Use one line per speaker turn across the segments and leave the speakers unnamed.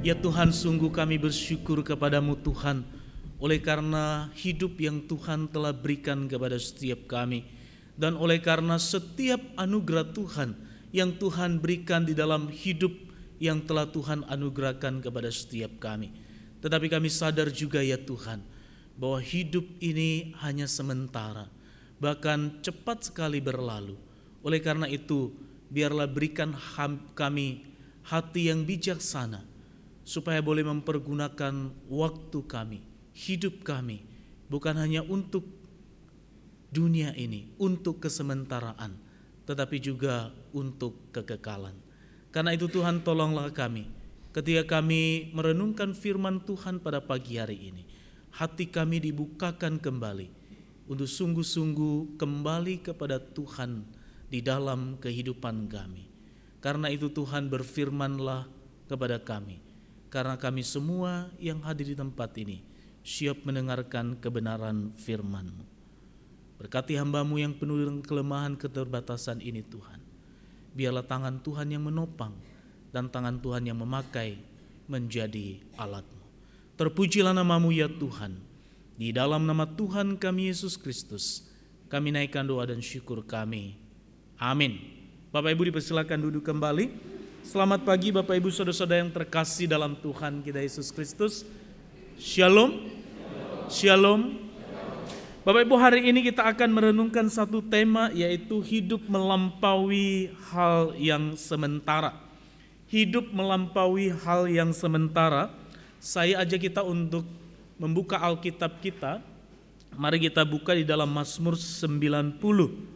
Ya Tuhan, sungguh kami bersyukur kepadamu Tuhan, oleh karena hidup yang Tuhan telah berikan kepada setiap kami, dan oleh karena setiap anugerah Tuhan yang Tuhan berikan di dalam hidup yang telah Tuhan anugerahkan kepada setiap kami. Tetapi kami sadar juga ya Tuhan, bahwa hidup ini hanya sementara, bahkan cepat sekali berlalu. Oleh karena itu, biarlah berikan kami hati yang bijaksana, supaya boleh mempergunakan waktu kami, hidup kami, bukan hanya untuk dunia ini, untuk kesementaraan, tetapi juga untuk kekekalan. Karena itu Tuhan, tolonglah kami ketika kami merenungkan firman Tuhan pada pagi hari ini, hati kami dibukakan kembali untuk sungguh-sungguh kembali kepada Tuhan di dalam kehidupan kami. Karena itu Tuhan, berfirmanlah kepada kami, karena kami semua yang hadir di tempat ini siap mendengarkan kebenaran firman-Mu. Berkati hamba-Mu yang penuh dengan kelemahan keterbatasan ini Tuhan. Biarlah tangan Tuhan yang menopang dan tangan Tuhan yang memakai menjadi alat-Mu. Terpujilah nama-Mu ya Tuhan. Di dalam nama Tuhan kami Yesus Kristus, kami naikkan doa dan syukur kami. Amin. Bapak Ibu dipersilakan duduk kembali. Selamat pagi Bapak Ibu saudara-saudara yang terkasih dalam Tuhan kita Yesus Kristus. Shalom. Shalom. Bapak Ibu, hari ini kita akan merenungkan satu tema, yaitu hidup melampaui hal yang sementara. Hidup melampaui hal yang sementara. Saya ajak kita untuk membuka Alkitab kita. Mari kita buka di dalam Mazmur 90.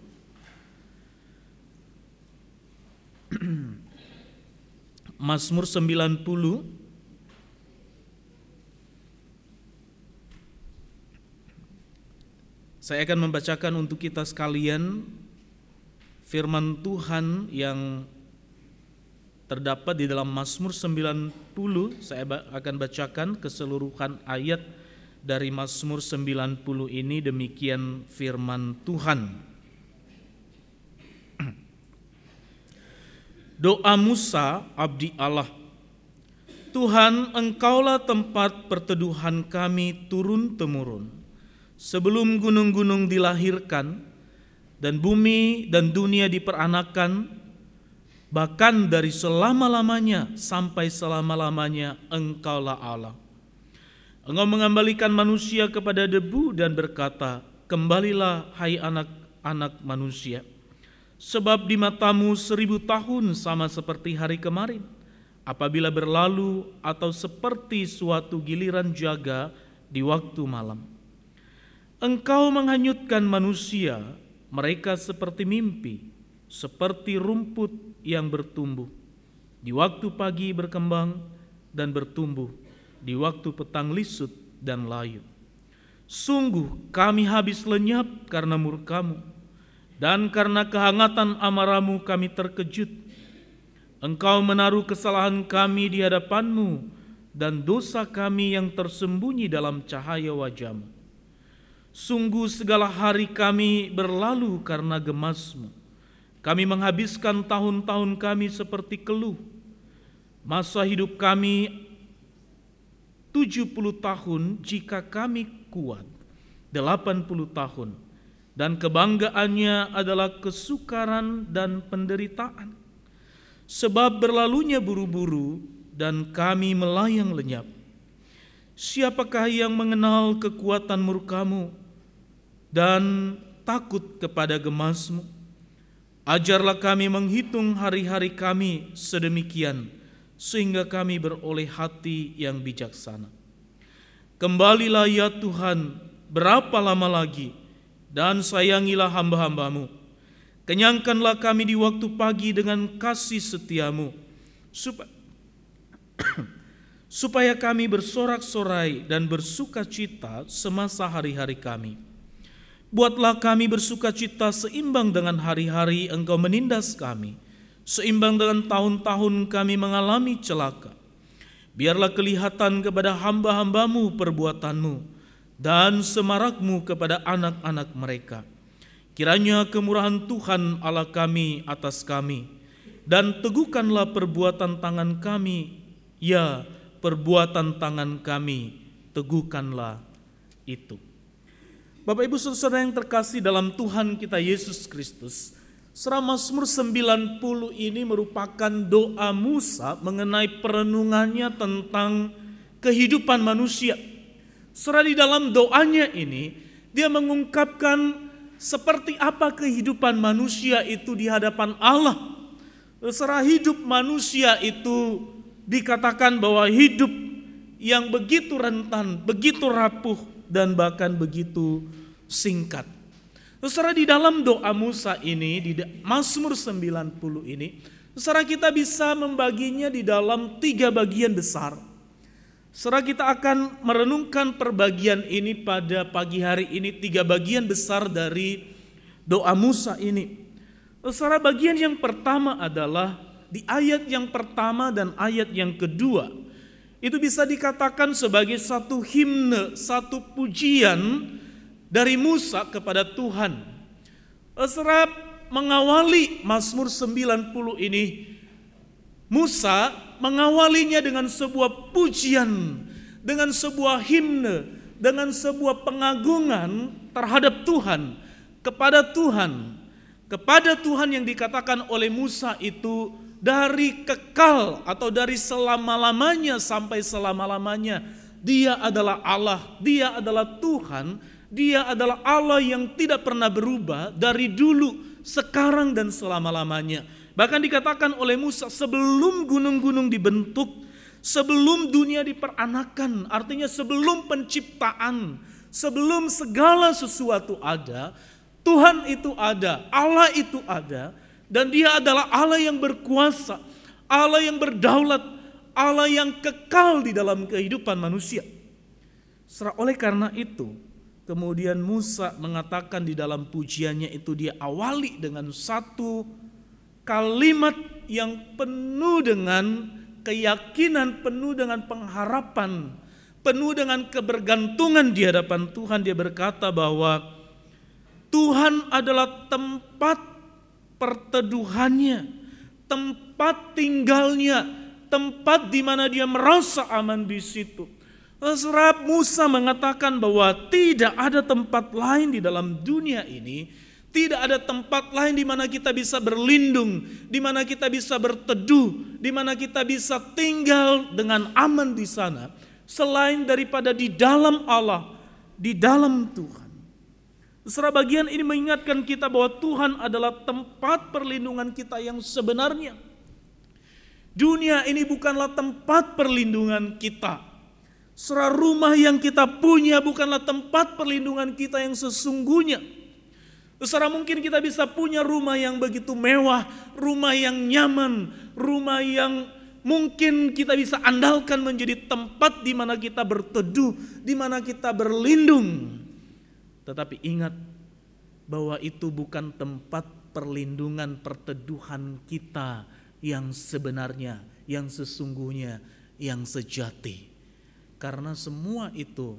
Mazmur 90. Saya akan membacakan untuk kita sekalian firman Tuhan yang terdapat di dalam Mazmur 90. Saya akan bacakan keseluruhan ayat dari Mazmur 90 ini. Demikian firman Tuhan. Doa Musa, abdi Allah. Tuhan, Engkaulah tempat perteduhan kami turun-temurun. Sebelum gunung-gunung dilahirkan, dan bumi dan dunia diperanakan, bahkan dari selama-lamanya sampai selama-lamanya Engkaulah Allah. Engkau mengembalikan manusia kepada debu dan berkata, kembalilah hai anak-anak manusia. Sebab di matamu 1000 tahun sama seperti hari kemarin, apabila berlalu, atau seperti suatu giliran jaga di waktu malam. Engkau menghanyutkan manusia, mereka seperti mimpi, seperti rumput yang bertumbuh. Di waktu pagi berkembang dan bertumbuh, di waktu petang lisut dan layu. Sungguh kami habis lenyap karena murka-Mu, dan karena kehangatan amarah-Mu kami terkejut. Engkau menaruh kesalahan kami di hadapan-Mu, dan dosa kami yang tersembunyi dalam cahaya wajah-Mu. Sungguh segala hari kami berlalu karena gemas-Mu. Kami menghabiskan tahun-tahun kami seperti keluh. Masa hidup kami 70 tahun jika kami kuat, 80 tahun. Dan kebanggaannya adalah kesukaran dan penderitaan. Sebab berlalunya buru-buru dan kami melayang lenyap. Siapakah yang mengenal kekuatan murka-Mu dan takut kepada gemas-Mu? Ajarlah kami menghitung hari-hari kami sedemikian, sehingga kami beroleh hati yang bijaksana. Kembalilah ya Tuhan, berapa lama lagi? Dan sayangilah hamba-hamba-Mu. Kenyangkanlah kami di waktu pagi dengan kasih setia-Mu, supaya kami bersorak-sorai dan bersukacita semasa hari-hari kami. Buatlah kami bersukacita seimbang dengan hari-hari Engkau menindas kami, seimbang dengan tahun-tahun kami mengalami celaka. Biarlah kelihatan kepada hamba-hamba-Mu perbuatan-Mu, dan semarak-Mu kepada anak-anak mereka. Kiranya kemurahan Tuhan Allah kami atas kami, dan teguhkanlah perbuatan tangan kami, ya perbuatan tangan kami, teguhkanlah itu. Bapak Ibu Saudara yang terkasih dalam Tuhan kita Yesus Kristus, surah Mazmur 90 ini merupakan doa Musa mengenai perenungannya tentang kehidupan manusia. Surah di dalam doanya ini, dia mengungkapkan seperti apa kehidupan manusia itu di hadapan Allah. Secara hidup manusia itu dikatakan bahwa hidup yang begitu rentan, begitu rapuh, dan bahkan begitu singkat. Secara di dalam doa Musa ini, di Mazmur 90 ini, secara kita bisa membaginya di dalam 3 bagian besar. Secara kita akan merenungkan perbagian ini pada pagi hari ini, 3 bagian besar dari doa Musa ini. Secara bagian yang pertama adalah di ayat yang pertama dan ayat yang kedua. Itu bisa dikatakan sebagai satu himne, satu pujian dari Musa kepada Tuhan. Secara mengawali Mazmur 90 ini, Musa mengawalinya dengan sebuah pujian, dengan sebuah himne, dengan sebuah pengagungan terhadap Tuhan, kepada Tuhan yang dikatakan oleh Musa itu dari kekal atau dari selama-lamanya sampai selama-lamanya. Dia adalah Allah, Dia adalah Tuhan, Dia adalah Allah yang tidak pernah berubah dari dulu, sekarang dan selama-lamanya. Bahkan dikatakan oleh Musa sebelum gunung-gunung dibentuk, sebelum dunia diperanakan, artinya sebelum penciptaan, sebelum segala sesuatu ada, Tuhan itu ada, Allah itu ada, dan Dia adalah Allah yang berkuasa, Allah yang berdaulat, Allah yang kekal di dalam kehidupan manusia. Oleh karena itu, kemudian Musa mengatakan di dalam pujiannya itu, dia awali dengan satu kalimat yang penuh dengan keyakinan, penuh dengan pengharapan, penuh dengan kebergantungan di hadapan Tuhan. Dia berkata bahwa Tuhan adalah tempat perteduhannya, tempat tinggalnya, tempat di mana dia merasa aman di situ. Serap Musa mengatakan bahwa tidak ada tempat lain di dalam dunia ini, tidak ada tempat lain di mana kita bisa berlindung, di mana kita bisa berteduh, di mana kita bisa tinggal dengan aman di sana, selain daripada di dalam Allah, di dalam Tuhan. Secara bagian ini mengingatkan kita bahwa Tuhan adalah tempat perlindungan kita yang sebenarnya. Dunia ini bukanlah tempat perlindungan kita. Secara rumah yang kita punya bukanlah tempat perlindungan kita yang sesungguhnya. Secara mungkin kita bisa punya rumah yang begitu mewah, rumah yang nyaman, rumah yang mungkin kita bisa andalkan menjadi tempat di mana kita berteduh, di mana kita berlindung. Tetapi ingat bahwa itu bukan tempat perlindungan perteduhan kita yang sebenarnya, yang sesungguhnya, yang sejati. Karena semua itu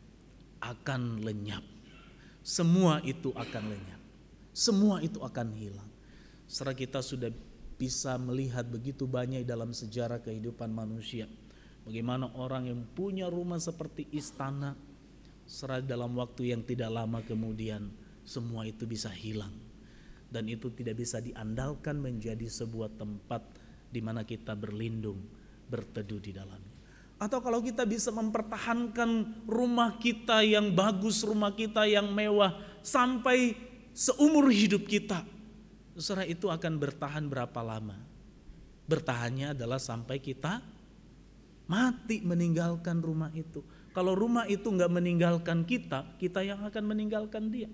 akan lenyap. Semua itu akan lenyap. Semua itu akan hilang. Setelah kita sudah bisa melihat begitu banyak dalam sejarah kehidupan manusia, bagaimana orang yang punya rumah seperti istana, setelah dalam waktu yang tidak lama kemudian semua itu bisa hilang. Dan itu tidak bisa diandalkan menjadi sebuah tempat di mana kita berlindung, berteduh di dalamnya. Atau kalau kita bisa mempertahankan rumah kita yang bagus, rumah kita yang mewah sampai seumur hidup kita, setelah itu akan bertahan berapa lama? Bertahannya adalah sampai kita mati meninggalkan rumah itu. Kalau rumah itu enggak meninggalkan kita, kita yang akan meninggalkan dia.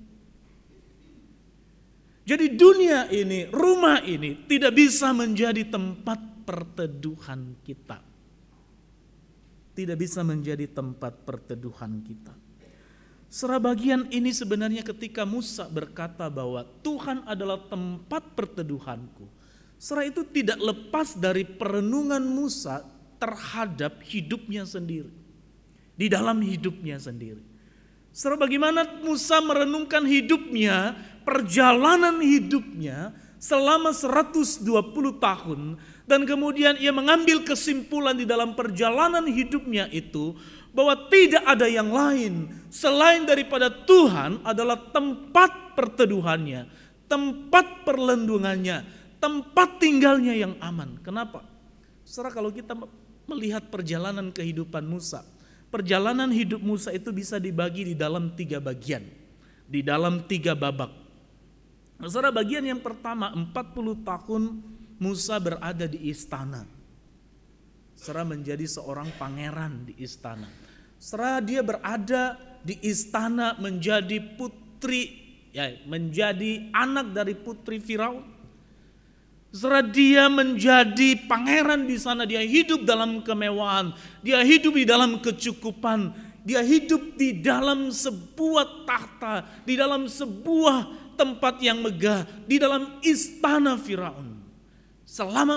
Jadi dunia ini, rumah ini tidak bisa menjadi tempat perteduhan kita. Tidak bisa menjadi tempat perteduhan kita. Secara bagian ini sebenarnya ketika Musa berkata bahwa Tuhan adalah tempat perteduhanku, secara itu tidak lepas dari perenungan Musa terhadap hidupnya sendiri. Di dalam hidupnya sendiri. Secara bagaimana Musa merenungkan hidupnya, perjalanan hidupnya, selama 120 tahun, dan kemudian ia mengambil kesimpulan di dalam perjalanan hidupnya itu bahwa tidak ada yang lain selain daripada Tuhan adalah tempat perteduhannya, tempat perlindungannya, tempat tinggalnya yang aman. Kenapa? Saudara, kalau kita melihat perjalanan kehidupan Musa, perjalanan hidup Musa itu bisa dibagi di dalam 3 bagian, di dalam 3 babak. Saudara, bagian yang pertama, 40 tahun Musa berada di istana. Saudara, menjadi seorang pangeran di istana. Saudara, dia berada di istana menjadi putri, menjadi anak dari putri Firaun. Saudara, dia menjadi pangeran di sana. Dia hidup dalam kemewahan, dia hidup di dalam kecukupan, dia hidup di dalam sebuah tahta, di dalam sebuah tempat yang megah, di dalam istana Firaun. Selama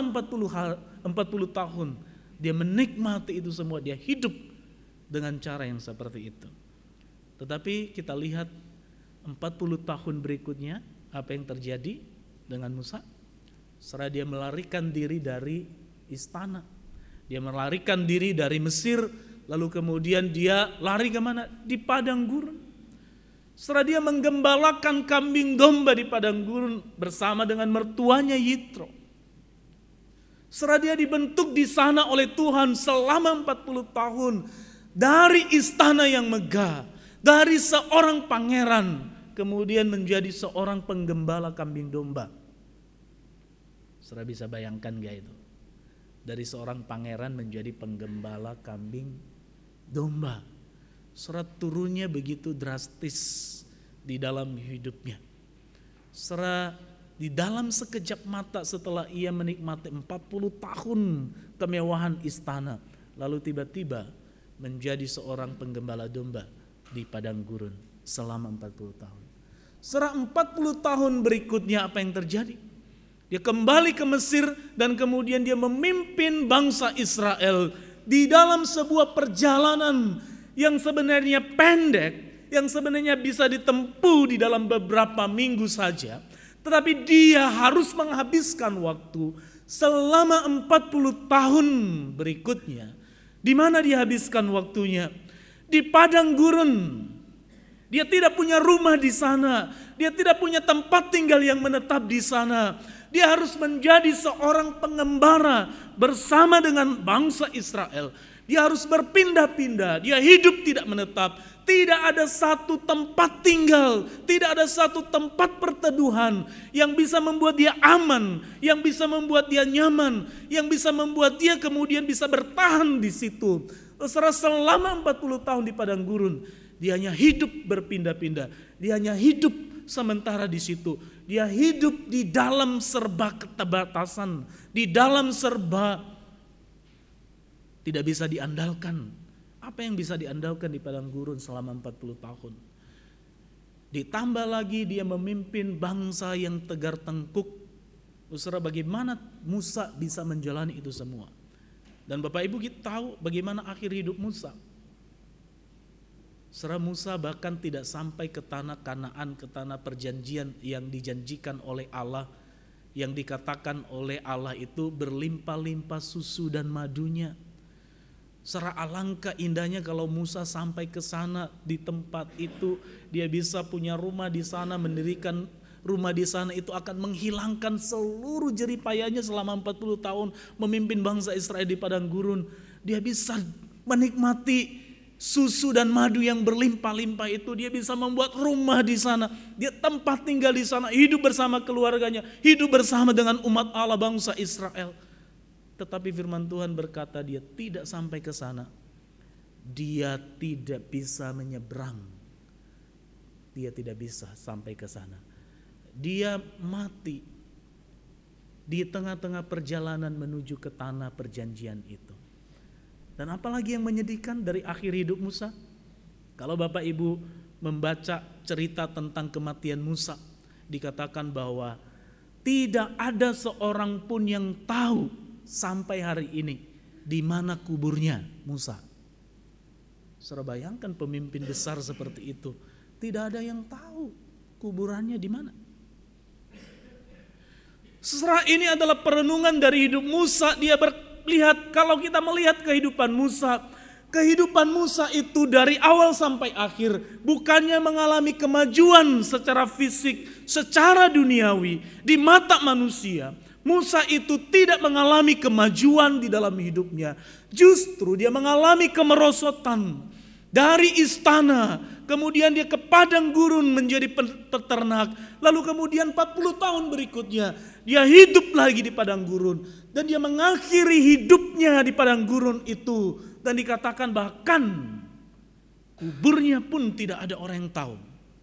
40 tahun dia menikmati itu semua, dia hidup dengan cara yang seperti itu. Tetapi kita lihat 40 tahun berikutnya apa yang terjadi dengan Musa. Setelah dia melarikan diri dari istana, dia melarikan diri dari Mesir, lalu kemudian dia lari kemana? Di padang gurun. Setelah dia menggembalakan kambing domba di padang gurun bersama dengan mertuanya Yitro. Setelah dia dibentuk di sana oleh Tuhan selama 40 tahun dari istana yang megah, dari seorang pangeran kemudian menjadi seorang penggembala kambing domba. Saudara bisa bayangkan gak itu? Dari seorang pangeran menjadi penggembala kambing domba. Saudara, turunnya begitu drastis di dalam hidupnya. Saudara, di dalam sekejap mata setelah ia menikmati 40 tahun kemewahan istana, lalu tiba-tiba menjadi seorang penggembala domba di padang gurun selama 40 tahun. Saudara, 40 tahun berikutnya apa yang terjadi? Dia kembali ke Mesir dan kemudian dia memimpin bangsa Israel di dalam sebuah perjalanan yang sebenarnya pendek, yang sebenarnya bisa ditempuh di dalam beberapa minggu saja. Tetapi dia harus menghabiskan waktu selama 40 tahun berikutnya. Di mana dia habiskan waktunya? Di padang gurun. Dia tidak punya rumah di sana. Dia tidak punya tempat tinggal yang menetap di sana. Dia harus menjadi seorang pengembara bersama dengan bangsa Israel. Dia harus berpindah-pindah, dia hidup tidak menetap. Tidak ada satu tempat tinggal, tidak ada satu tempat perteduhan yang bisa membuat dia aman, yang bisa membuat dia nyaman, yang bisa membuat dia kemudian bisa bertahan di situ. Selama 40 tahun di padang gurun, dia hanya hidup berpindah-pindah, dia hanya hidup sementara di situ. Dia hidup di dalam serba keterbatasan, di dalam serba tidak bisa diandalkan. Apa yang bisa diandalkan di padang gurun selama 40 tahun? Ditambah lagi dia memimpin bangsa yang tegar tengkuk. Saudara, bagaimana Musa bisa menjalani itu semua? Dan Bapak Ibu, kita tahu bagaimana akhir hidup Musa. Saudara, Musa bahkan tidak sampai ke tanah Kanaan, ke tanah perjanjian yang dijanjikan oleh Allah, yang dikatakan oleh Allah itu berlimpah-limpah susu dan madunya. Saudara, alangkah indahnya kalau Musa sampai ke sana, di tempat itu dia bisa punya rumah di sana, mendirikan rumah di sana. Itu akan menghilangkan seluruh jeripayanya selama 40 tahun memimpin bangsa Israel di padang gurun. Dia bisa menikmati susu dan madu yang berlimpah-limpah itu. Dia bisa membuat rumah di sana, dia tempat tinggal di sana, hidup bersama keluarganya, hidup bersama dengan umat Allah bangsa Israel. Tetapi firman Tuhan berkata dia tidak sampai ke sana. Dia tidak bisa menyeberang. Dia tidak bisa sampai ke sana. Dia mati di tengah-tengah perjalanan menuju ke tanah perjanjian itu. Dan apalagi yang menyedihkan dari akhir hidup Musa? Kalau Bapak Ibu membaca cerita tentang kematian Musa, dikatakan bahwa tidak ada seorang pun yang tahu sampai hari ini di mana kuburnya Musa. Saudara, bayangkan pemimpin besar seperti itu, tidak ada yang tahu kuburannya di mana. Saudara, ini adalah perenungan dari hidup Musa. Dia melihat, kalau kita melihat kehidupan Musa itu dari awal sampai akhir bukannya mengalami kemajuan secara fisik, secara duniawi di mata manusia. Musa itu tidak mengalami kemajuan di dalam hidupnya. Justru dia mengalami kemerosotan. Dari istana, kemudian dia ke padang gurun menjadi peternak. Lalu kemudian 40 tahun berikutnya dia hidup lagi di padang gurun. Dan dia mengakhiri hidupnya di padang gurun itu. Dan dikatakan bahkan kuburnya pun tidak ada orang yang tahu.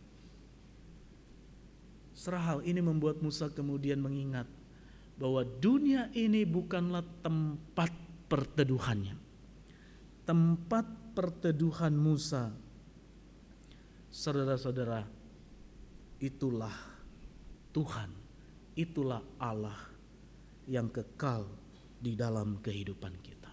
Hal ini membuat Musa kemudian mengingat bahwa dunia ini bukanlah tempat perteduhannya. Tempat perteduhan Musa, saudara-saudara, itulah Tuhan, itulah Allah yang kekal di dalam kehidupan kita.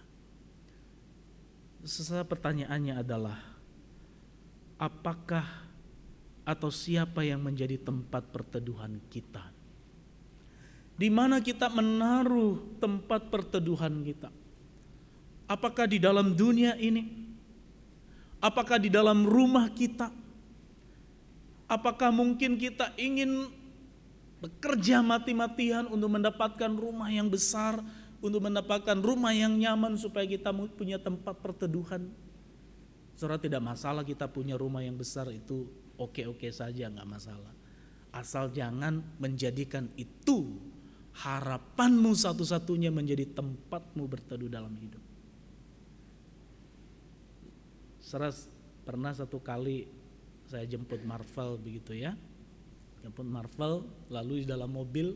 Pertanyaannya adalah, apakah atau siapa yang menjadi tempat perteduhan kita? Di mana kita menaruh tempat perteduhan kita? Apakah di dalam dunia ini? Apakah di dalam rumah kita? Apakah mungkin kita ingin bekerja mati-matian untuk mendapatkan rumah yang besar, untuk mendapatkan rumah yang nyaman supaya kita punya tempat perteduhan? Saudara, tidak masalah kita punya rumah yang besar, itu oke-oke saja, gak masalah. Asal jangan menjadikan itu harapanmu satu-satunya menjadi tempatmu berteduh dalam hidup. Saudara, pernah satu kali saya jemput Marvel begitu ya. Jemput Marvel, lalu di dalam mobil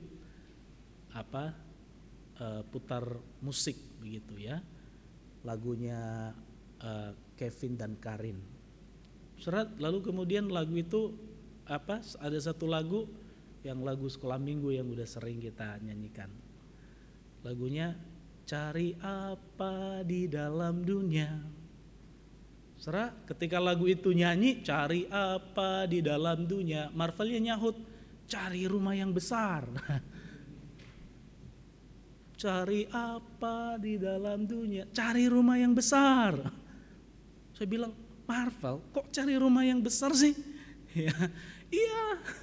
putar musik begitu ya. Lagunya Kevin dan Karin. Saudara, lalu kemudian lagu itu ada satu lagu yang lagu sekolah minggu yang udah sering kita nyanyikan. Lagunya Cari Apa di Dalam Dunia. Saudara, ketika lagu itu nyanyi, cari apa di dalam dunia, Marvelnya nyahut, cari rumah yang besar. Cari apa di dalam dunia, cari rumah yang besar. Saya bilang, Marvel, kok cari rumah yang besar sih? Iya.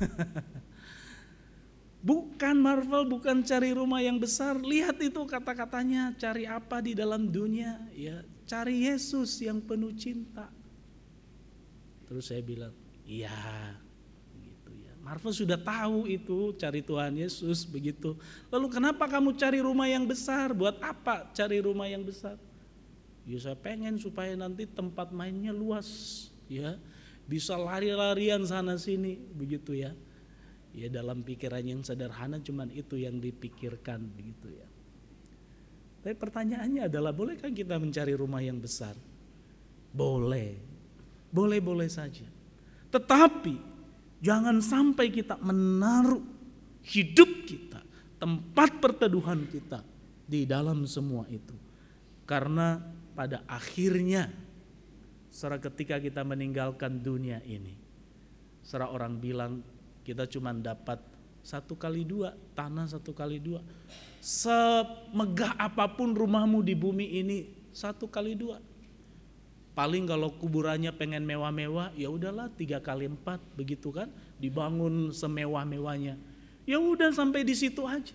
Bukan Marvel, bukan cari rumah yang besar. Lihat itu kata-katanya, cari apa di dalam dunia? Ya, cari Yesus yang penuh cinta. Terus saya bilang, iya, begitu ya. Marvel sudah tahu itu, cari Tuhan Yesus begitu. Lalu kenapa kamu cari rumah yang besar? Buat apa cari rumah yang besar? Ya saya pengen supaya nanti tempat mainnya luas, ya, bisa lari-larian sana sini, begitu ya. Ya dalam pikiran yang sederhana cuman itu yang dipikirkan begitu ya. Tapi pertanyaannya adalah, bolehkah kita mencari rumah yang besar? Boleh. Boleh-boleh saja. Tetapi jangan sampai kita menaruh hidup kita, tempat perteduhan kita di dalam semua itu. Karena pada akhirnya ketika kita meninggalkan dunia ini, orang bilang kita cuma dapat 1x2, tanah 1x2. Semegah apapun rumahmu di bumi ini 1x2. Paling kalau kuburannya pengen mewah-mewah, ya udahlah 3x4 begitu kan, dibangun semewah-mewahnya. Ya udah sampai di situ aja.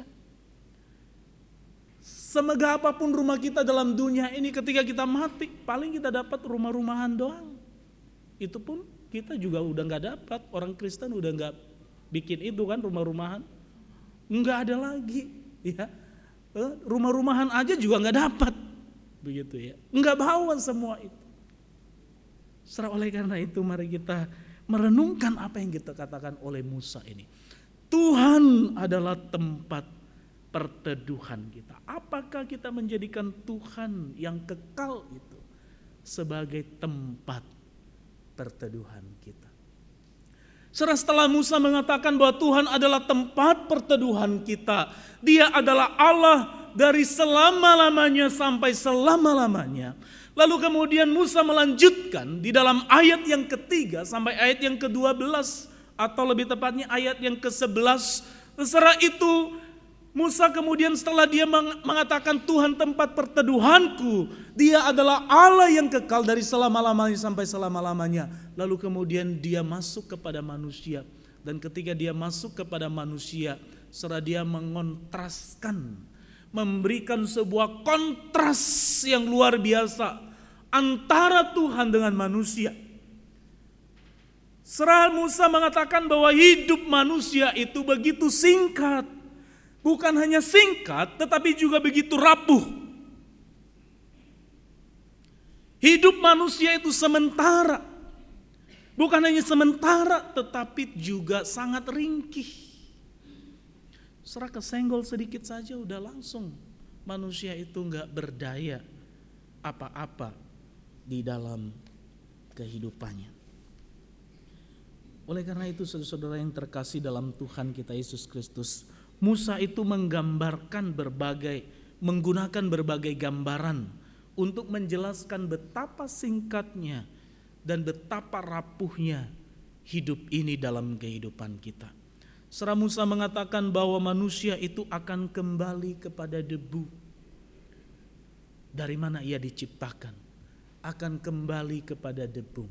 Semegah apapun rumah kita dalam dunia ini, ketika kita mati, paling kita dapat rumah-rumahan doang. Itu pun kita juga udah nggak dapat. Orang Kristen udah nggak bikin itu kan, rumah-rumahan, nggak ada lagi ya. Rumah-rumahan aja juga nggak dapat begitu ya, nggak bawa semua itu. Oleh karena itu mari kita merenungkan apa yang kita katakan oleh Musa ini. Tuhan adalah tempat perteduhan kita. Apakah kita menjadikan Tuhan yang kekal itu sebagai tempat perteduhan kita? Setelah Musa mengatakan bahwa Tuhan adalah tempat perteduhan kita, Dia adalah Allah dari selama-lamanya sampai selama-lamanya. Lalu kemudian Musa melanjutkan di dalam ayat yang ketiga sampai ayat yang ke-12, atau lebih tepatnya ayat yang ke-11. Setelah itu Musa kemudian setelah dia mengatakan Tuhan tempat perteduhanku, dia adalah Allah yang kekal dari selama-lamanya sampai selama-lamanya. Lalu kemudian dia masuk kepada manusia. Dan ketika dia masuk kepada manusia, serta dia mengontraskan, memberikan sebuah kontras yang luar biasa antara Tuhan dengan manusia. Serta Musa mengatakan bahwa hidup manusia itu begitu singkat. Bukan hanya singkat, tetapi juga begitu rapuh. Hidup manusia itu sementara. Bukan hanya sementara, tetapi juga sangat ringkih. Serah kesenggol sedikit saja udah langsung. Manusia itu gak berdaya apa-apa di dalam kehidupannya. Oleh karena itu saudara-saudara yang terkasih dalam Tuhan kita Yesus Kristus, Musa itu menggunakan berbagai gambaran untuk menjelaskan betapa singkatnya dan betapa rapuhnya hidup ini dalam kehidupan kita. Serta Musa mengatakan bahwa manusia itu akan kembali kepada debu. Dari mana ia diciptakan? Akan kembali kepada debu.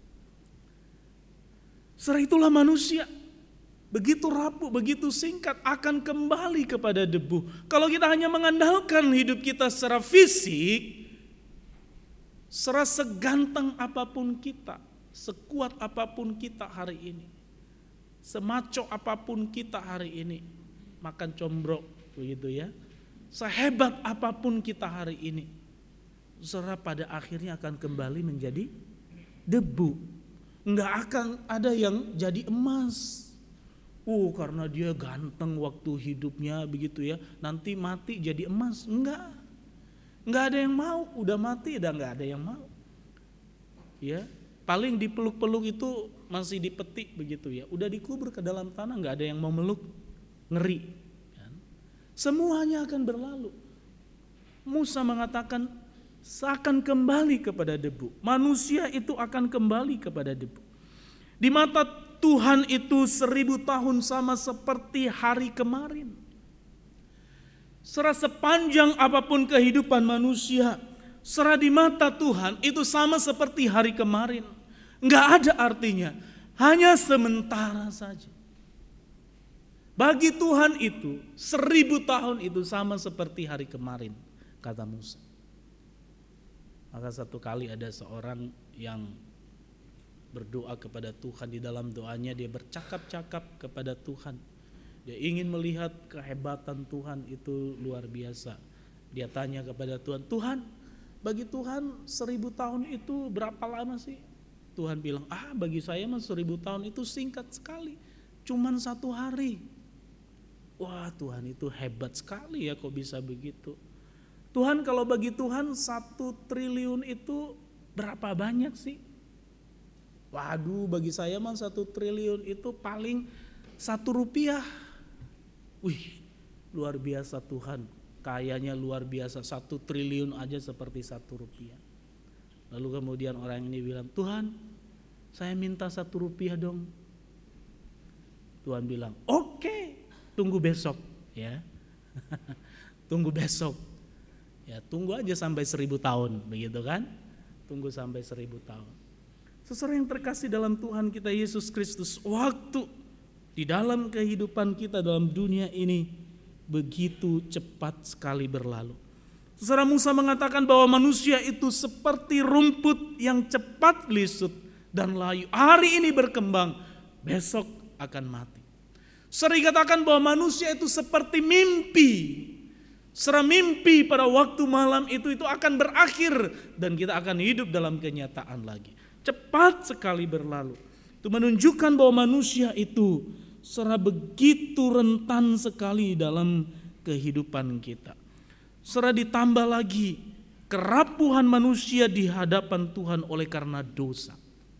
Serta itulah manusia. Begitu rapuh, begitu singkat, akan kembali kepada debu. Kalau kita hanya mengandalkan hidup kita secara fisik, secara seganteng apapun kita, sekuat apapun kita hari ini, semaco apapun kita hari ini, makan combrok begitu ya, sehebat apapun kita hari ini, secara pada akhirnya akan kembali menjadi debu. Enggak akan ada yang jadi emas. Karena dia ganteng waktu hidupnya begitu ya, nanti mati jadi emas. Enggak ada yang mau, udah mati udah enggak ada yang mau. Ya, paling dipeluk-peluk itu masih dipetik begitu ya, udah dikubur ke dalam tanah, enggak ada yang mau meluk, ngeri. Semuanya akan berlalu. Musa mengatakan seakan kembali kepada debu. Manusia itu akan kembali kepada debu. Di mata Tuhan itu 1000 tahun sama seperti hari kemarin. Sepanjang apapun kehidupan manusia, di mata Tuhan itu sama seperti hari kemarin. Enggak ada artinya, hanya sementara saja. Bagi Tuhan itu 1000 tahun itu sama seperti hari kemarin, kata Musa. Maka satu kali ada seorang yang berdoa kepada Tuhan, di dalam doanya dia bercakap-cakap kepada Tuhan. Dia ingin melihat kehebatan Tuhan itu luar biasa. Dia tanya kepada Tuhan, Tuhan, bagi Tuhan 1000 tahun itu berapa lama sih? Tuhan bilang, bagi saya mah 1000 tahun itu singkat sekali, cuman 1 hari. Wah, Tuhan itu hebat sekali ya, kok bisa begitu. Tuhan, kalau bagi Tuhan 1 triliun itu berapa banyak sih? Waduh, bagi saya mah 1 triliun itu paling 1 rupiah. Wih, luar biasa Tuhan. Kayanya luar biasa, 1 triliun aja seperti 1 rupiah. Lalu kemudian orang ini bilang, Tuhan, saya minta 1 rupiah dong. Tuhan bilang, oke, tunggu besok ya. Tunggu besok. Ya, tunggu aja sampai 1000 tahun, begitu kan? Tunggu sampai 1000 tahun. Saudara yang terkasih dalam Tuhan kita Yesus Kristus, waktu di dalam kehidupan kita dalam dunia ini begitu cepat sekali berlalu. Saudara, Musa mengatakan bahwa manusia itu seperti rumput yang cepat lisut dan layu. Hari ini berkembang, besok akan mati. Sering katakan bahwa manusia itu seperti mimpi. Mimpi pada waktu malam itu akan berakhir dan kita akan hidup dalam kenyataan lagi. Cepat sekali berlalu. Itu menunjukkan bahwa manusia itu begitu rentan sekali dalam kehidupan kita. Ditambah lagi kerapuhan manusia di hadapan Tuhan oleh karena dosa.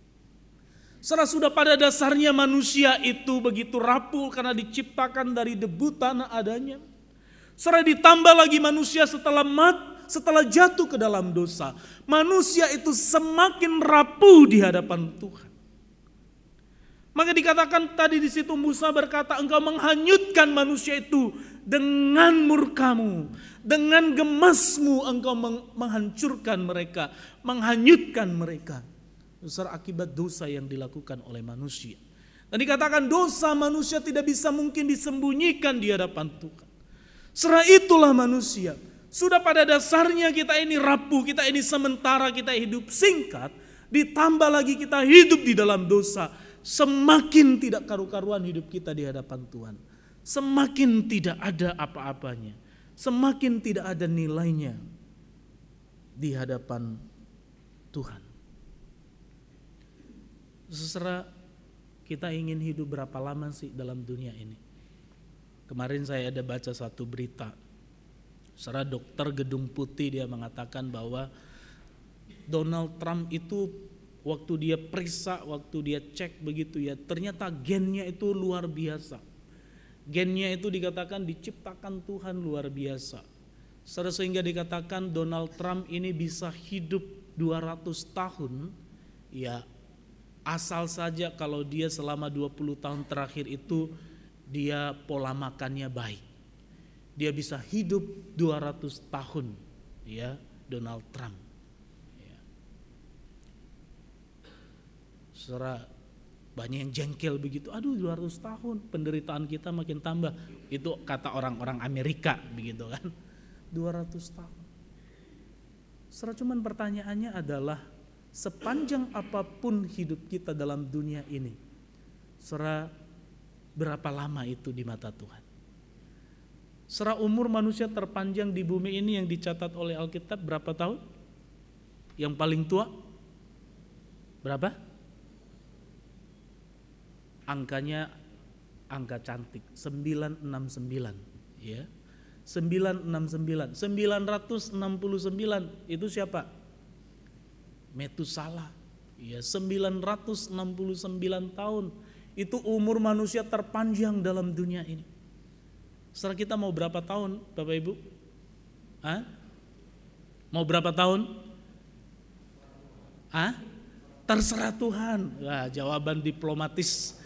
Sudah pada dasarnya manusia itu begitu rapuh karena diciptakan dari debu tanah adanya. Ditambah lagi manusia setelah jatuh ke dalam dosa, manusia itu semakin rapuh di hadapan Tuhan. Maka dikatakan tadi di situ Musa berkata, engkau menghanyutkan manusia itu dengan murkamu, dengan gemasmu engkau menghancurkan mereka, menghanyutkan mereka. Saudara, akibat dosa yang dilakukan oleh manusia. Dan dikatakan dosa manusia tidak bisa mungkin disembunyikan di hadapan Tuhan. Saudara, itulah manusia. Sudah pada dasarnya kita ini rapuh, kita ini sementara, kita hidup singkat. Ditambah lagi kita hidup di dalam dosa. Semakin tidak karu-karuan hidup kita di hadapan Tuhan. Semakin tidak ada apa-apanya. Semakin tidak ada nilainya di hadapan Tuhan. Saudara, kita ingin hidup berapa lama sih dalam dunia ini? Kemarin saya ada baca satu berita. Saudara, dokter Gedung Putih dia mengatakan bahwa Donald Trump itu waktu dia periksa, waktu dia cek begitu ya, ternyata gennya itu luar biasa. Gennya itu dikatakan diciptakan Tuhan luar biasa. Sehingga dikatakan Donald Trump ini bisa hidup 200 tahun ya, asal saja kalau dia selama 20 tahun terakhir itu dia pola makannya baik. Dia bisa hidup 200 tahun ya, Donald Trump. Ya. Saudara, banyak yang jengkel begitu. Aduh, 200 tahun penderitaan kita makin tambah. Itu kata orang-orang Amerika begitu kan. 200 tahun. Saudara, cuman pertanyaannya adalah sepanjang apapun hidup kita dalam dunia ini, saudara, berapa lama itu di mata Tuhan? Saudara, umur manusia terpanjang di bumi ini yang dicatat oleh Alkitab berapa tahun? Yang paling tua? Berapa? Angkanya angka cantik, 969 ya. 969. 969 itu siapa? Metusala. Ya, 969 tahun. Itu umur manusia terpanjang dalam dunia ini. Setelah kita mau berapa tahun, Bapak Ibu? Mau berapa tahun? Terserah Tuhan. Wah, jawaban diplomatis.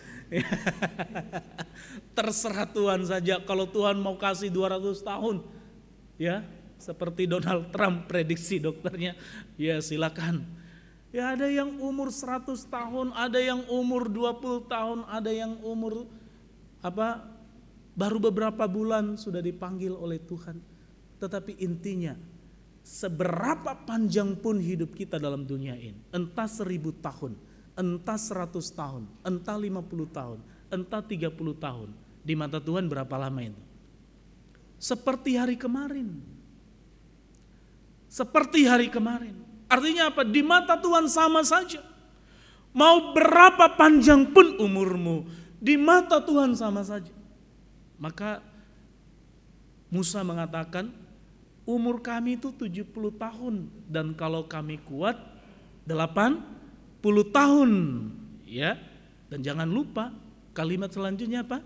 Terserah Tuhan saja. Kalau Tuhan mau kasih 200 tahun, ya, seperti Donald Trump prediksi dokternya, ya silakan. Ya, ada yang umur 100 tahun, ada yang umur 20 tahun, ada yang umur baru beberapa bulan sudah dipanggil oleh Tuhan. Tetapi intinya, seberapa panjang pun hidup kita dalam dunia ini, entah 1000 tahun, entah 100 tahun, entah 50 tahun, entah 30 tahun, di mata Tuhan berapa lama itu? Seperti hari kemarin. Seperti hari kemarin. Artinya apa? Di mata Tuhan sama saja. Mau berapa panjang pun umurmu, di mata Tuhan sama saja. Maka Musa mengatakan, umur kami itu 70 tahun dan kalau kami kuat 80 tahun, ya. Dan jangan lupa kalimat selanjutnya apa?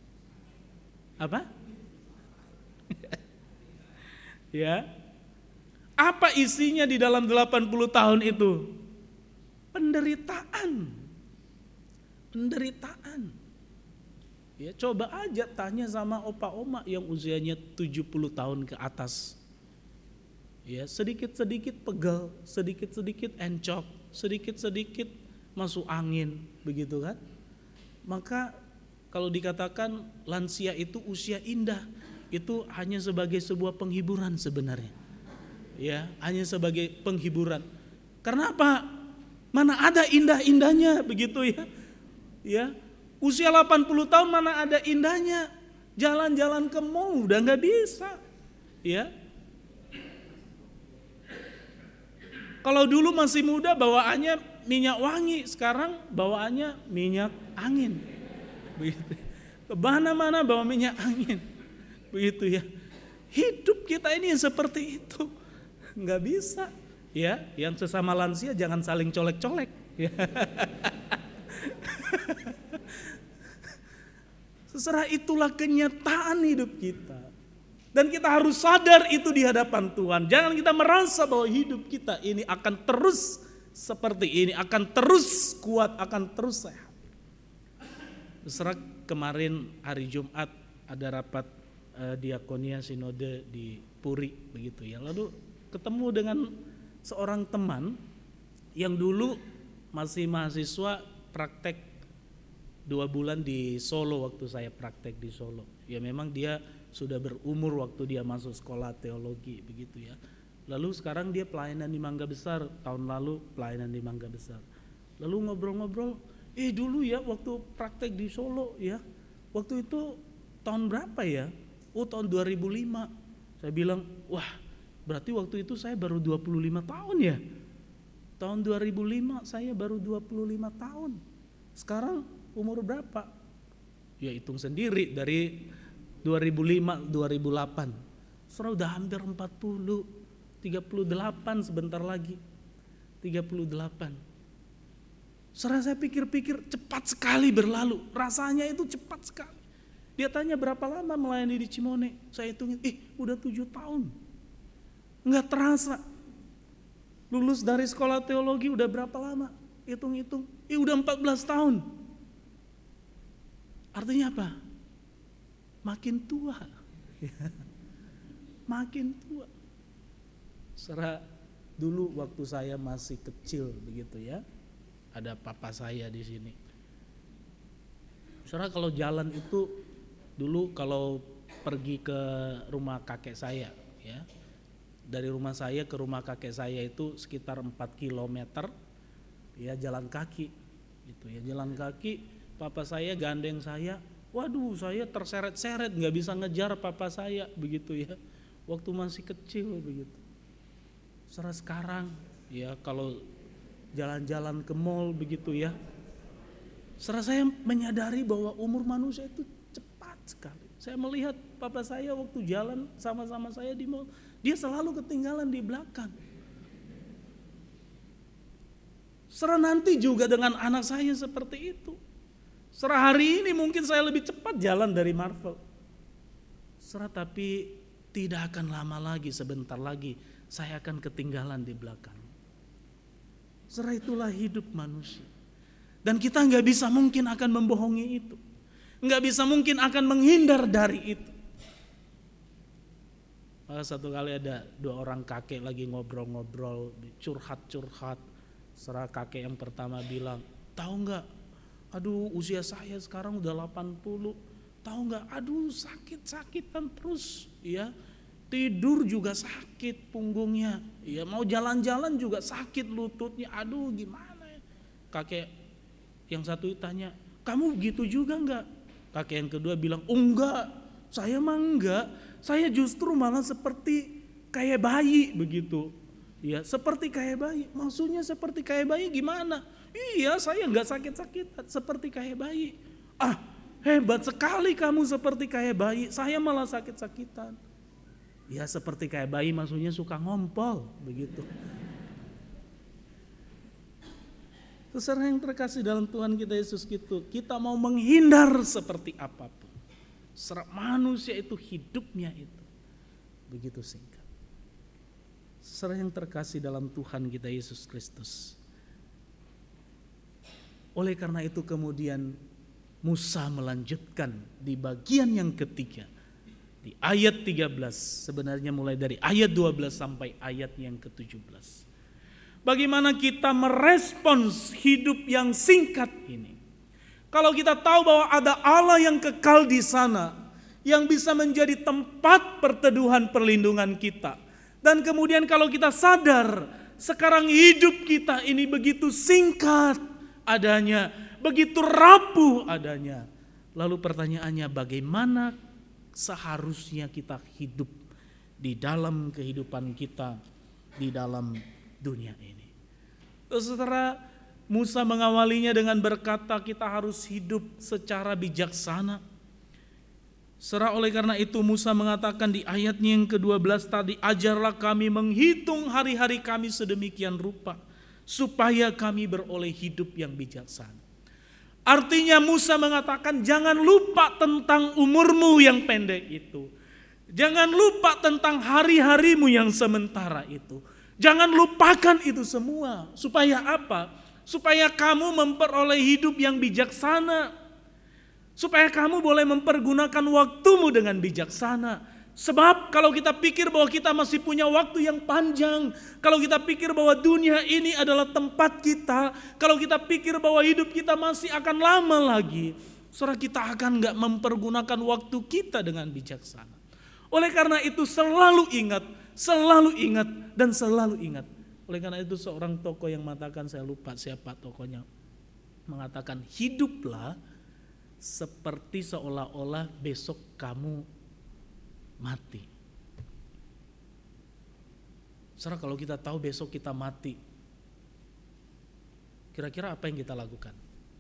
Ya. Apa isinya di dalam 80 tahun itu? Penderitaan. Penderitaan. Ya, coba aja tanya sama opa-oma yang usianya 70 tahun ke atas. Ya, sedikit-sedikit pegal, sedikit-sedikit encok, sedikit-sedikit masuk angin, begitu kan? Maka kalau dikatakan lansia itu usia indah, itu hanya sebagai sebuah penghiburan sebenarnya. Ya, hanya sebagai penghiburan. Karena apa? Mana ada indah-indahnya begitu ya. Ya, usia 80 tahun mana ada indahnya? Jalan-jalan ke mall udah nggak bisa. Ya. Kalau dulu masih muda bawaannya minyak wangi, sekarang bawaannya minyak angin. Begitu. Kemana-mana bawa minyak angin. Begitu ya. Hidup kita ini seperti itu. Nggak bisa. Ya, yang sesama lansia jangan saling colek-colek. Ya. Seserah itulah kenyataan hidup kita. Dan kita harus sadar itu di hadapan Tuhan. Jangan kita merasa bahwa hidup kita ini akan terus seperti ini, akan terus kuat, akan terus sehat. Seserah kemarin hari Jumat ada rapat diakonia sinode di Puri begitu ya. Lalu ketemu dengan seorang teman yang dulu masih mahasiswa praktek 2 bulan di Solo waktu saya praktek di Solo. Ya memang dia sudah berumur waktu dia masuk sekolah teologi begitu ya. Lalu sekarang dia pelayanan di Mangga Besar, tahun lalu pelayanan di Mangga Besar. Lalu ngobrol-ngobrol, dulu ya waktu praktek di Solo ya, waktu itu tahun berapa ya? Oh tahun 2005. Saya bilang, wah berarti waktu itu saya baru 25 tahun ya. Tahun 2005 saya baru 25 tahun. Sekarang umur berapa? Ya hitung sendiri dari 2005, 2008. Sudah hampir 40, 38 sebentar lagi. 38. Saya pikir-pikir cepat sekali berlalu. Rasanya itu cepat sekali. Dia tanya berapa lama melayani di Cimone. Saya hitungin, udah 7 tahun. Enggak terasa. Lulus dari sekolah teologi udah berapa lama? Hitung-hitung, udah 14 tahun. Artinya apa? Makin tua. Makin tua. Dulu waktu saya masih kecil begitu ya. Ada papa saya di sini. Kalau jalan itu dulu kalau pergi ke rumah kakek saya ya. Dari rumah saya ke rumah kakek saya itu sekitar 4 kilometer ya, jalan kaki gitu ya. Jalan kaki, papa saya gandeng saya. Waduh, saya terseret-seret, nggak bisa ngejar papa saya begitu ya. Waktu masih kecil begitu. Sekarang ya kalau jalan-jalan ke mall begitu ya. Saya menyadari bahwa umur manusia itu cepat sekali. Saya melihat papa saya waktu jalan sama-sama saya di mall, dia selalu ketinggalan di belakang. Nanti juga dengan anak saya seperti itu. Hari ini mungkin saya lebih cepat jalan dari Marvel. Tapi tidak akan lama lagi, sebentar lagi saya akan ketinggalan di belakang. Itulah hidup manusia. Dan kita nggak bisa mungkin akan membohongi itu. Nggak bisa mungkin akan menghindar dari itu. Satu kali ada 2 orang kakek lagi ngobrol-ngobrol, curhat-curhat. Kakek yang pertama bilang, tahu nggak? Aduh usia saya sekarang udah 80. Tahu nggak? Aduh sakit-sakitan terus ya. Tidur juga sakit punggungnya. Ya mau jalan-jalan juga sakit lututnya. Aduh gimana ya? Kakek yang satu tanya, kamu gitu juga enggak? Kakek yang kedua bilang, oh enggak, saya mah enggak. Saya justru malah seperti kayak bayi begitu. Ya, seperti kayak bayi. Maksudnya seperti kayak bayi gimana? Iya, saya enggak sakit-sakitan, seperti kayak bayi. Hebat sekali kamu seperti kayak bayi. Saya malah sakit-sakitan. Ya, seperti kayak bayi maksudnya suka ngompol begitu. Saudara yang terkasih dalam Tuhan kita Yesus Kristus, kita mau menghindar seperti apapun. Manusia itu hidupnya itu begitu singkat. Saudara yang terkasih dalam Tuhan kita Yesus Kristus. Oleh karena itu kemudian Musa melanjutkan di bagian yang ketiga. Di ayat 13, sebenarnya mulai dari ayat 12 sampai ayat yang ke-17. Bagaimana kita merespons hidup yang singkat ini? Kalau kita tahu bahwa ada Allah yang kekal di sana, yang bisa menjadi tempat perteduhan perlindungan kita. Dan kemudian kalau kita sadar, sekarang hidup kita ini begitu singkat adanya, begitu rapuh adanya. Lalu pertanyaannya, bagaimana seharusnya kita hidup di dalam kehidupan kita, di dalam dunia ini. Saudara, Musa mengawalinya dengan berkata kita harus hidup secara bijaksana. Oleh karena itu Musa mengatakan di ayatnya yang ke-12 tadi, ajarlah kami menghitung hari-hari kami sedemikian rupa, supaya kami beroleh hidup yang bijaksana. Artinya Musa mengatakan jangan lupa tentang umurmu yang pendek itu. Jangan lupa tentang hari-harimu yang sementara itu. Jangan lupakan itu semua. Supaya apa? Supaya kamu memperoleh hidup yang bijaksana. Supaya kamu boleh mempergunakan waktumu dengan bijaksana. Sebab kalau kita pikir bahwa kita masih punya waktu yang panjang, kalau kita pikir bahwa dunia ini adalah tempat kita, kalau kita pikir bahwa hidup kita masih akan lama lagi, saudara, kita akan gak mempergunakan waktu kita dengan bijaksana. Oleh karena itu selalu ingat, dan selalu ingat. Oleh karena itu seorang tokoh yang mengatakan, saya lupa siapa tokohnya, mengatakan hiduplah seperti seolah-olah besok kamu mati. Saudara, kalau kita tahu besok kita mati, kira-kira apa yang kita lakukan?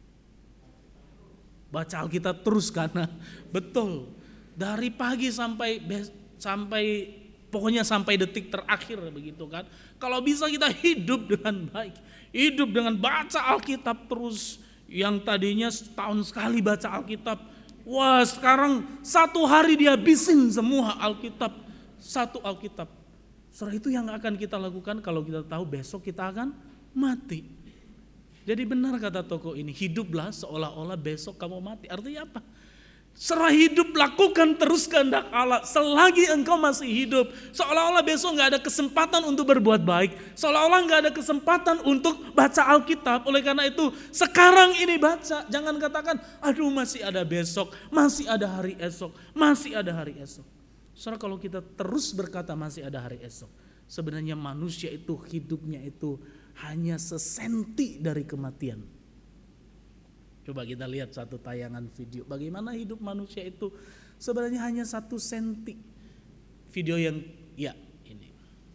Baca Alkitab terus karena betul. Dari pagi sampai pokoknya sampai detik terakhir begitu kan. Kalau bisa kita hidup dengan baik, hidup dengan baca Alkitab terus. Yang tadinya setahun sekali baca Alkitab, wah sekarang satu hari dihabisin semua Alkitab, satu Alkitab. Setelah itu yang akan kita lakukan kalau kita tahu besok kita akan mati. Jadi benar kata tokoh ini, hiduplah seolah-olah besok kamu mati. Artinya apa? Serah hidup, lakukan terus kehendak Allah selagi engkau masih hidup. Seolah-olah besok gak ada kesempatan untuk berbuat baik, seolah-olah gak ada kesempatan untuk baca Alkitab. Oleh karena itu sekarang ini baca. Jangan katakan aduh masih ada besok, masih ada hari esok, masih ada hari esok. Saudara, kalau kita terus berkata masih ada hari esok, sebenarnya manusia itu hidupnya itu hanya sesenti dari kematian. Coba kita lihat satu tayangan video bagaimana hidup manusia itu sebenarnya hanya 1 senti. Video yang ya ini.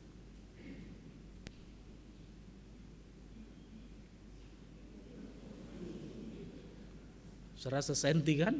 Serasa senti kan?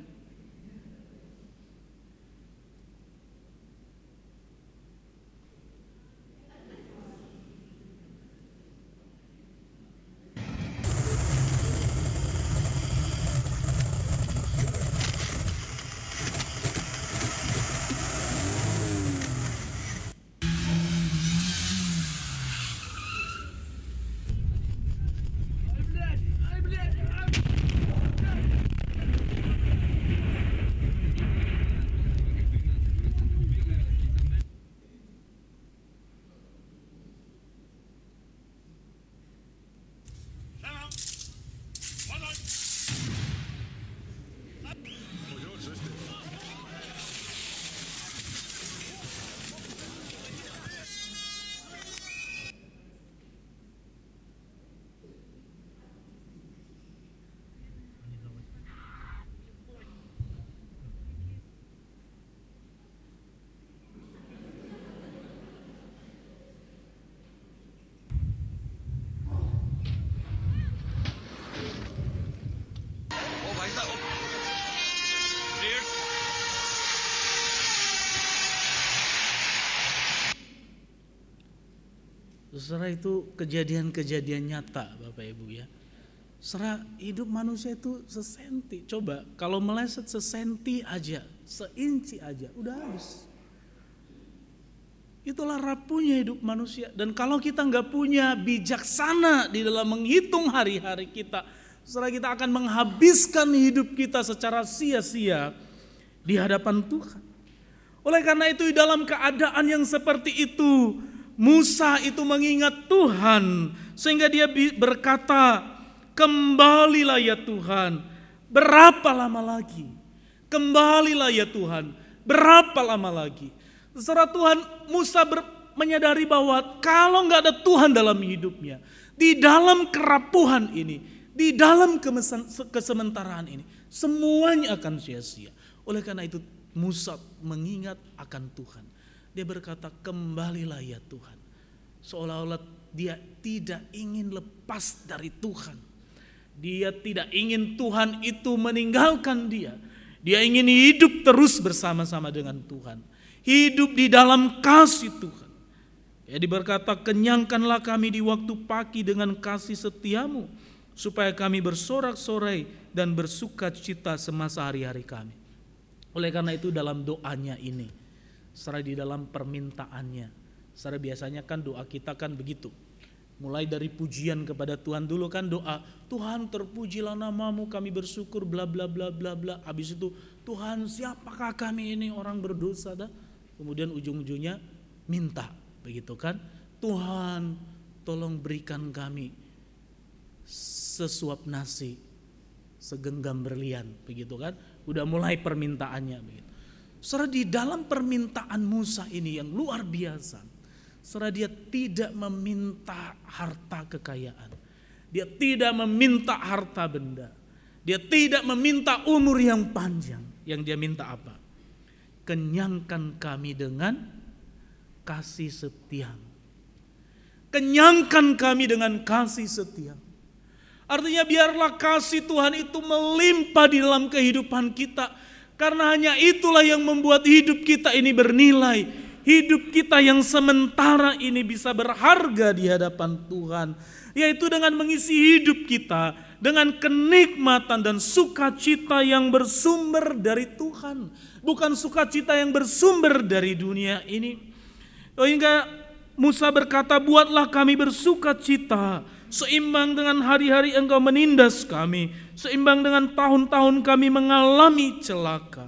Saudara, itu kejadian-kejadian nyata Bapak Ibu ya. Saudara, hidup manusia itu sesenti. Coba kalau meleset sesenti aja, seinci aja, udah habis. Itulah rapuhnya hidup manusia. Dan kalau kita nggak punya bijaksana di dalam menghitung hari-hari kita, saudara, kita akan menghabiskan hidup kita secara sia-sia di hadapan Tuhan. Oleh karena itu di dalam keadaan yang seperti itu, Musa itu mengingat Tuhan sehingga dia berkata, kembalilah ya Tuhan, berapa lama lagi? Kembalilah ya Tuhan, berapa lama lagi? Setelah Tuhan, Musa menyadari bahwa kalau nggak ada Tuhan dalam hidupnya, di dalam kerapuhan ini, di dalam kesementaraan ini, semuanya akan sia-sia. Oleh karena itu Musa mengingat akan Tuhan. Dia berkata, kembalilah ya Tuhan. Seolah-olah dia tidak ingin lepas dari Tuhan. Dia tidak ingin Tuhan itu meninggalkan dia. Dia ingin hidup terus bersama-sama dengan Tuhan. Hidup di dalam kasih Tuhan. Dia berkata, kenyangkanlah kami di waktu pagi dengan kasih setiamu, supaya kami bersorak-sorai dan bersuka cita semasa hari-hari kami. Oleh karena itu dalam doanya ini, setelah di dalam permintaannya, secara biasanya kan doa kita kan begitu. Mulai dari pujian kepada Tuhan dulu kan, doa, Tuhan terpujilah namamu, kami bersyukur bla bla bla bla bla. Habis itu, Tuhan siapakah kami ini orang berdosa dah. Kemudian ujung-ujungnya minta, begitu kan? Tuhan tolong berikan kami sesuap nasi, segenggam berlian, begitu kan? Udah mulai permintaannya begitu. Saudara, di dalam permintaan Musa ini yang luar biasa, saudara, dia tidak meminta harta kekayaan. Dia tidak meminta harta benda. Dia tidak meminta umur yang panjang. Yang dia minta apa? Kenyangkan kami dengan kasih setiamu. Kenyangkan kami dengan kasih setiamu. Artinya biarlah kasih Tuhan itu melimpah di dalam kehidupan kita. Karena hanya itulah yang membuat hidup kita ini bernilai. Hidup kita yang sementara ini bisa berharga di hadapan Tuhan. Yaitu dengan mengisi hidup kita dengan kenikmatan dan sukacita yang bersumber dari Tuhan. Bukan sukacita yang bersumber dari dunia ini. Sehingga Musa berkata, buatlah kami bersukacita seimbang dengan hari-hari engkau menindas kami, seimbang dengan tahun-tahun kami mengalami celaka.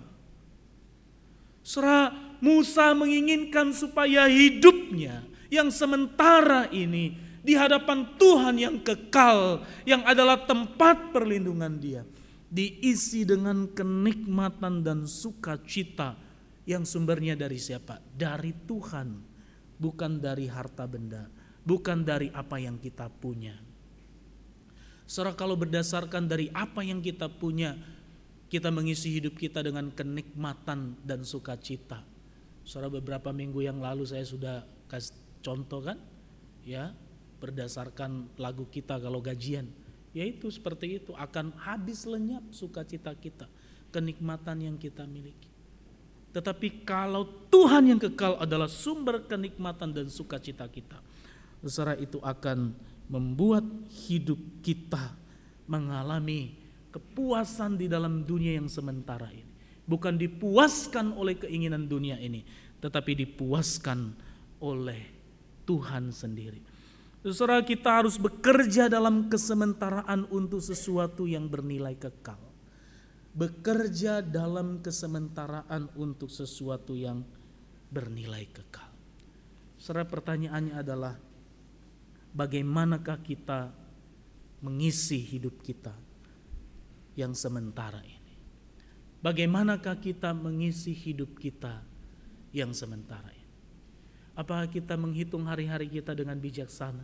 Saudara, Musa menginginkan supaya hidupnya yang sementara ini di hadapan Tuhan yang kekal, yang adalah tempat perlindungan dia, diisi dengan kenikmatan dan sukacita yang sumbernya dari siapa? Dari Tuhan, bukan dari harta benda, bukan dari apa yang kita punya. Saudara, kalau berdasarkan dari apa yang kita punya, kita mengisi hidup kita dengan kenikmatan dan sukacita. Saudara, beberapa minggu yang lalu saya sudah kasih contoh kan, ya, berdasarkan lagu kita kalau gajian, yaitu seperti itu, akan habis lenyap sukacita kita, kenikmatan yang kita miliki. Tetapi kalau Tuhan yang kekal adalah sumber kenikmatan dan sukacita kita, saudara, itu akan membuat hidup kita mengalami kepuasan di dalam dunia yang sementara ini. Bukan dipuaskan oleh keinginan dunia ini, tetapi dipuaskan oleh Tuhan sendiri. Saudara, kita harus bekerja dalam kesementaraan untuk sesuatu yang bernilai kekal. Bekerja dalam kesementaraan untuk sesuatu yang bernilai kekal. Saudara, pertanyaannya adalah, bagaimanakah kita mengisi hidup kita yang sementara ini? Bagaimanakah kita mengisi hidup kita yang sementara ini? Apakah kita menghitung hari-hari kita dengan bijaksana?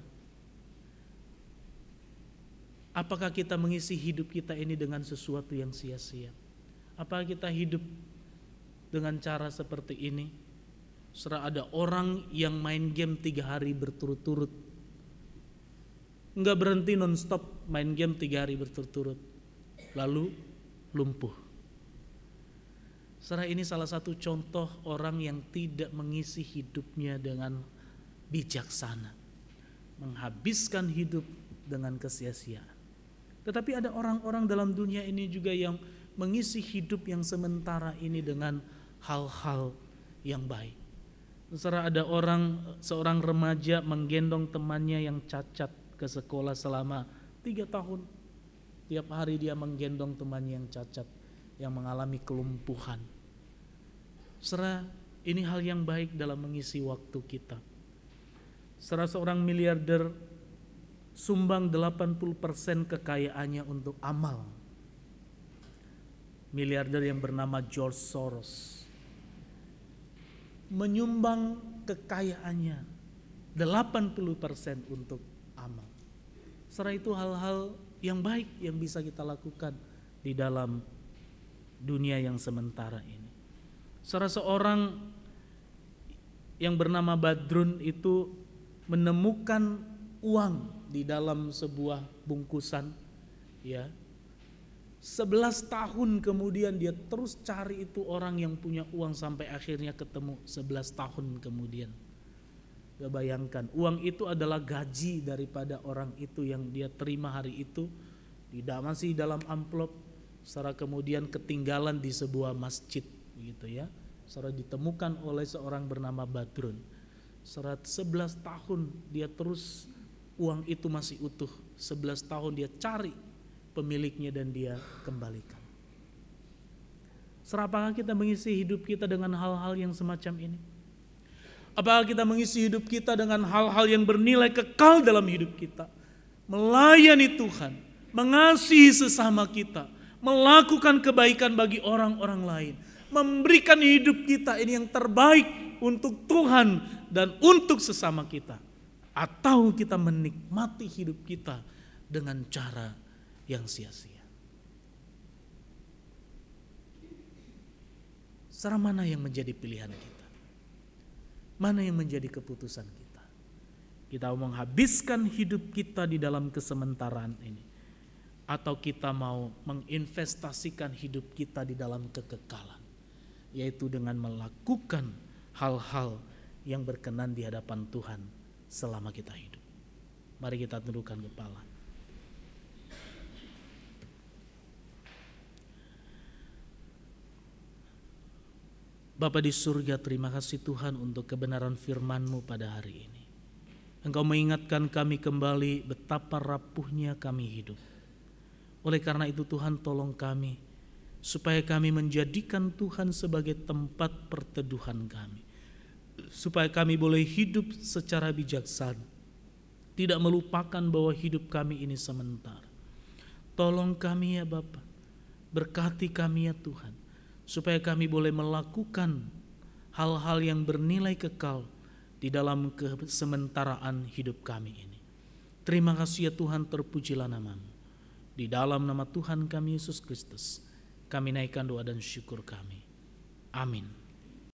Apakah kita mengisi hidup kita ini dengan sesuatu yang sia-sia? Apakah kita hidup dengan cara seperti ini? Saudara, ada orang yang main game 3 hari berturut-turut, enggak berhenti non-stop main game 3 hari berturut-turut, lalu lumpuh. Saudara, ini salah satu contoh orang yang tidak mengisi hidupnya dengan bijaksana, menghabiskan hidup dengan kesia-siaan. Tetapi ada orang-orang dalam dunia ini juga yang mengisi hidup yang sementara ini dengan hal-hal yang baik. Saudara, ada seorang remaja menggendong temannya yang cacat ke sekolah selama 3 tahun. Tiap hari dia menggendong temannya yang cacat, yang mengalami kelumpuhan. Saudara, ini hal yang baik dalam mengisi waktu kita. Saudara, seorang miliarder sumbang 80% kekayaannya untuk amal. Miliarder yang bernama George Soros menyumbang kekayaannya 80% untuk amal. Saudara, itu hal-hal yang baik yang bisa kita lakukan di dalam dunia yang sementara ini. Saudara, seorang yang bernama Badrun itu menemukan uang di dalam sebuah bungkusan, ya. 11 tahun kemudian dia terus cari itu orang yang punya uang sampai akhirnya ketemu 11 tahun kemudian. Gak bayangkan, uang itu adalah gaji daripada orang itu yang dia terima hari itu, tidak masih dalam amplop. Secara kemudian ketinggalan di sebuah masjid, begitu ya. Secara ditemukan oleh seorang bernama Badrun. Secara 11 tahun dia terus uang itu masih utuh. 11 tahun dia cari pemiliknya dan dia kembalikan. Serapakah kita mengisi hidup kita dengan hal-hal yang semacam ini? Apakah kita mengisi hidup kita dengan hal-hal yang bernilai kekal dalam hidup kita? Melayani Tuhan, mengasihi sesama kita, melakukan kebaikan bagi orang-orang lain, memberikan hidup kita ini yang terbaik untuk Tuhan dan untuk sesama kita. Atau kita menikmati hidup kita dengan cara yang sia-sia. Cara mana yang menjadi pilihan kita? Mana yang menjadi keputusan kita? Kita mau menghabiskan hidup kita di dalam kesementaraan ini, atau kita mau menginvestasikan hidup kita di dalam kekekalan, yaitu dengan melakukan hal-hal yang berkenan di hadapan Tuhan selama kita hidup. Mari kita tundukkan kepala. Bapa di surga, terima kasih Tuhan untuk kebenaran firman-Mu pada hari ini. Engkau mengingatkan kami kembali betapa rapuhnya kami hidup. Oleh karena itu Tuhan, tolong kami supaya kami menjadikan Tuhan sebagai tempat perteduhan kami. Supaya kami boleh hidup secara bijaksana, tidak melupakan bahwa hidup kami ini sementara. Tolong kami ya Bapa, berkati kami ya Tuhan, supaya kami boleh melakukan hal-hal yang bernilai kekal di dalam kesementaraan hidup kami ini. Terima kasih ya Tuhan, terpujilah nama-Mu. Di dalam nama Tuhan kami Yesus Kristus, kami naikkan doa dan syukur kami. Amin.